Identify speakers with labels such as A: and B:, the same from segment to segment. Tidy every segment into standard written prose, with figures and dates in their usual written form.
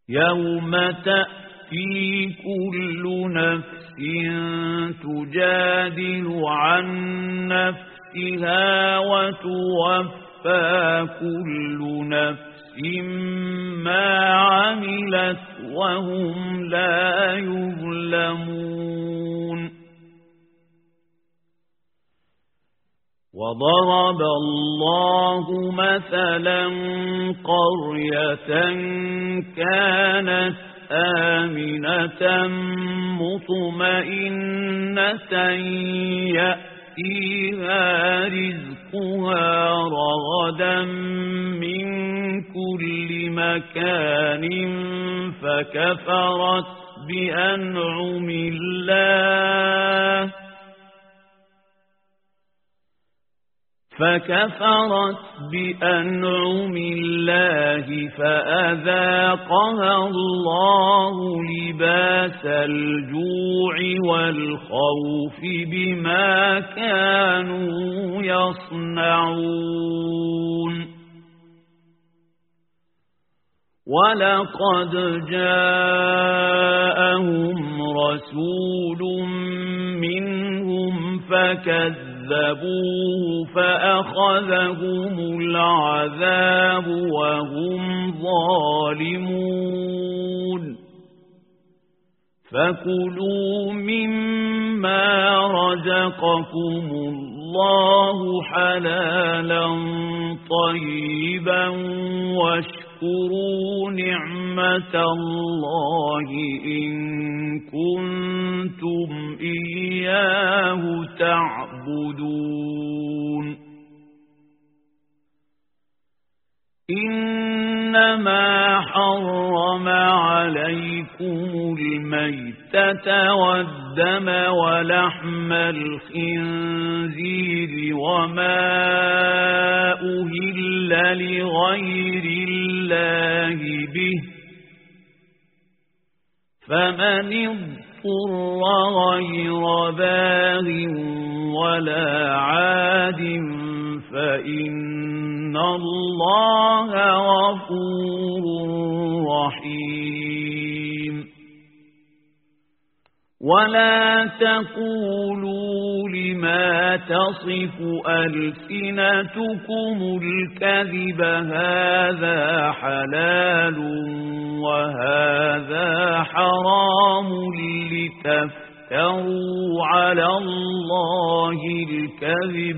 A: يوم تأتي كل نفس تجادل عن نفسها وتوفى كل نفس ما عملت وهم لا يظلمون وضرب الله مثلا قرية كانت آمنة مطمئنة يأتيها رزقها رغدا من كل مكان فكفرت بأنعم الله فأذاقها الله لباس الجوع والخوف بما كانوا يصنعون ولقد جاءهم رسول منهم فكذبوه فأخذهم العذاب وهم ظالمون فكلوا مما رزقكم الله حلالا طيبا واشكروا نعمة الله إن كنتم إياه تعبدون إنما حرم عليكم الميتة والدم ولحم الخنزير وما أهل لغير الله به فمن اضطر غير باغ ولا عاد فإن الله غفور رحيم ولا تقولوا لما تصف ألسنتكم الكذب هذا حلال وهذا حرام لتفتروا على الله الكذب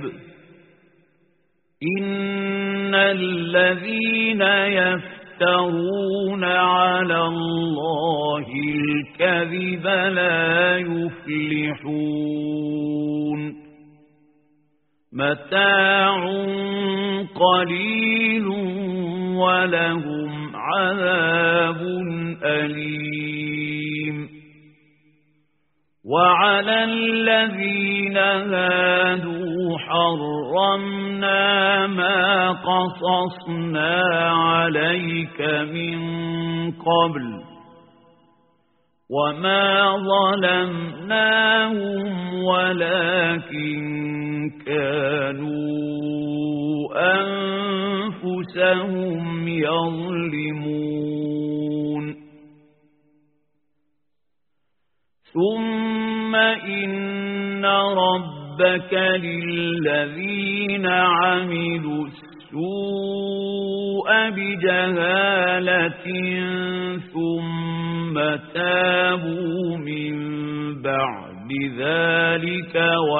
A: إن الذين يفترون على الله الكذب لا يفلحون متاع قليل ولهم عذاب أليم وعلى الذين هادوا حرمنا ما قصصنا عليك من قبل وما ظلمناهم ولكن كانوا أنفسهم يظلمون ثم إن ربك للذين عملوا السوء بجهالة ثم تابوا من بعد ذلك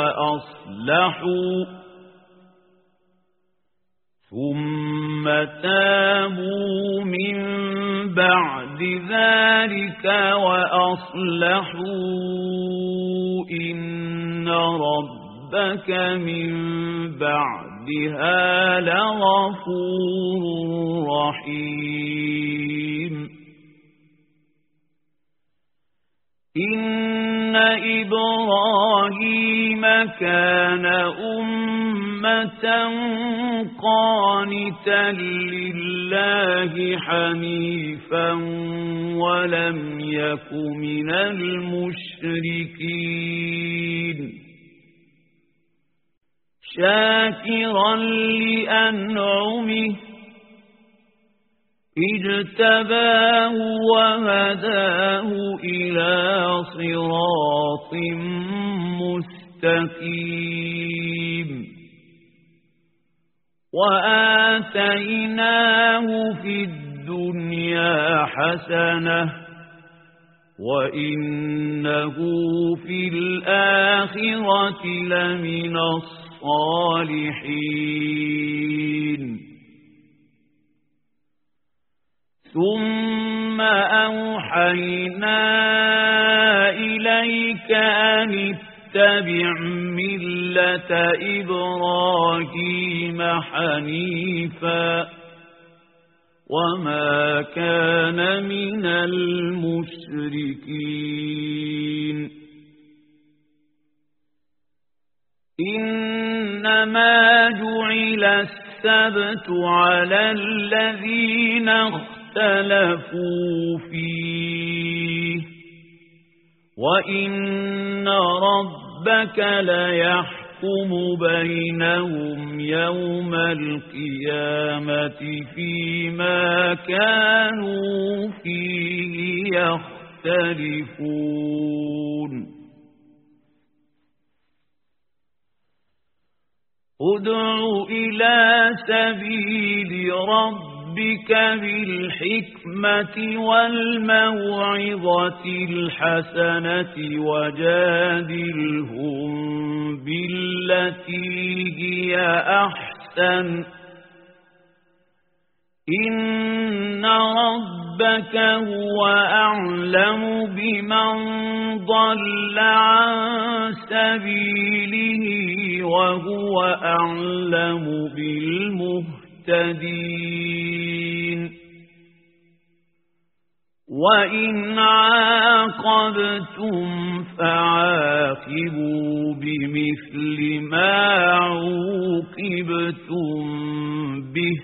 A: وأصلحوا إن ربك من بعدها لغفور رحيم إن إبراهيم كان أمة قانتا لله حنيفا ولم يك من المشركين شاكرا لأنعمه اجتباه وهداه إلى صراط مستقيم وآتيناه في الدنيا حسنة وإنه في الآخرة لمن الصالحين ثم أوحينا إليك أن اتبع ملة إبراهيم حنيفا وما كان من المشركين إنما جعل السبت على الذين اختلفوا فيه وإن ربك ليحكم بينهم يوم القيامة فيما كانوا فيه يختلفون ادع إلى سبيل ربك بالحكمة والموعظة الحسنة وجادلهم بالتي هي أحسن إن ربك هو أعلم بمن ضل عن سبيله وهو أعلم بالمهتدين وإن عاقبتم فعاقبوا بمثل ما عوقبتم به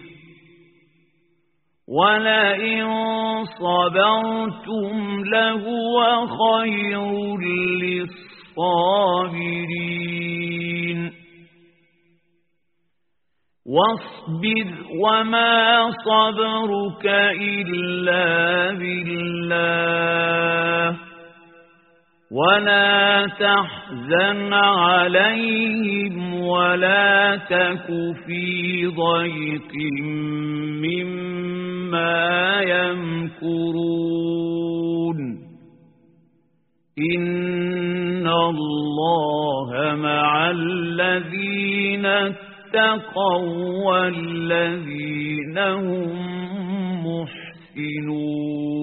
A: ولئن صبرتم لهو خير للصابرين واصبر وما صبرك إلا بالله ولا تحزن عليهم ولا تك في ضيق مما يمكرون إن الله مع الذين اتقوا والذين هم محسنون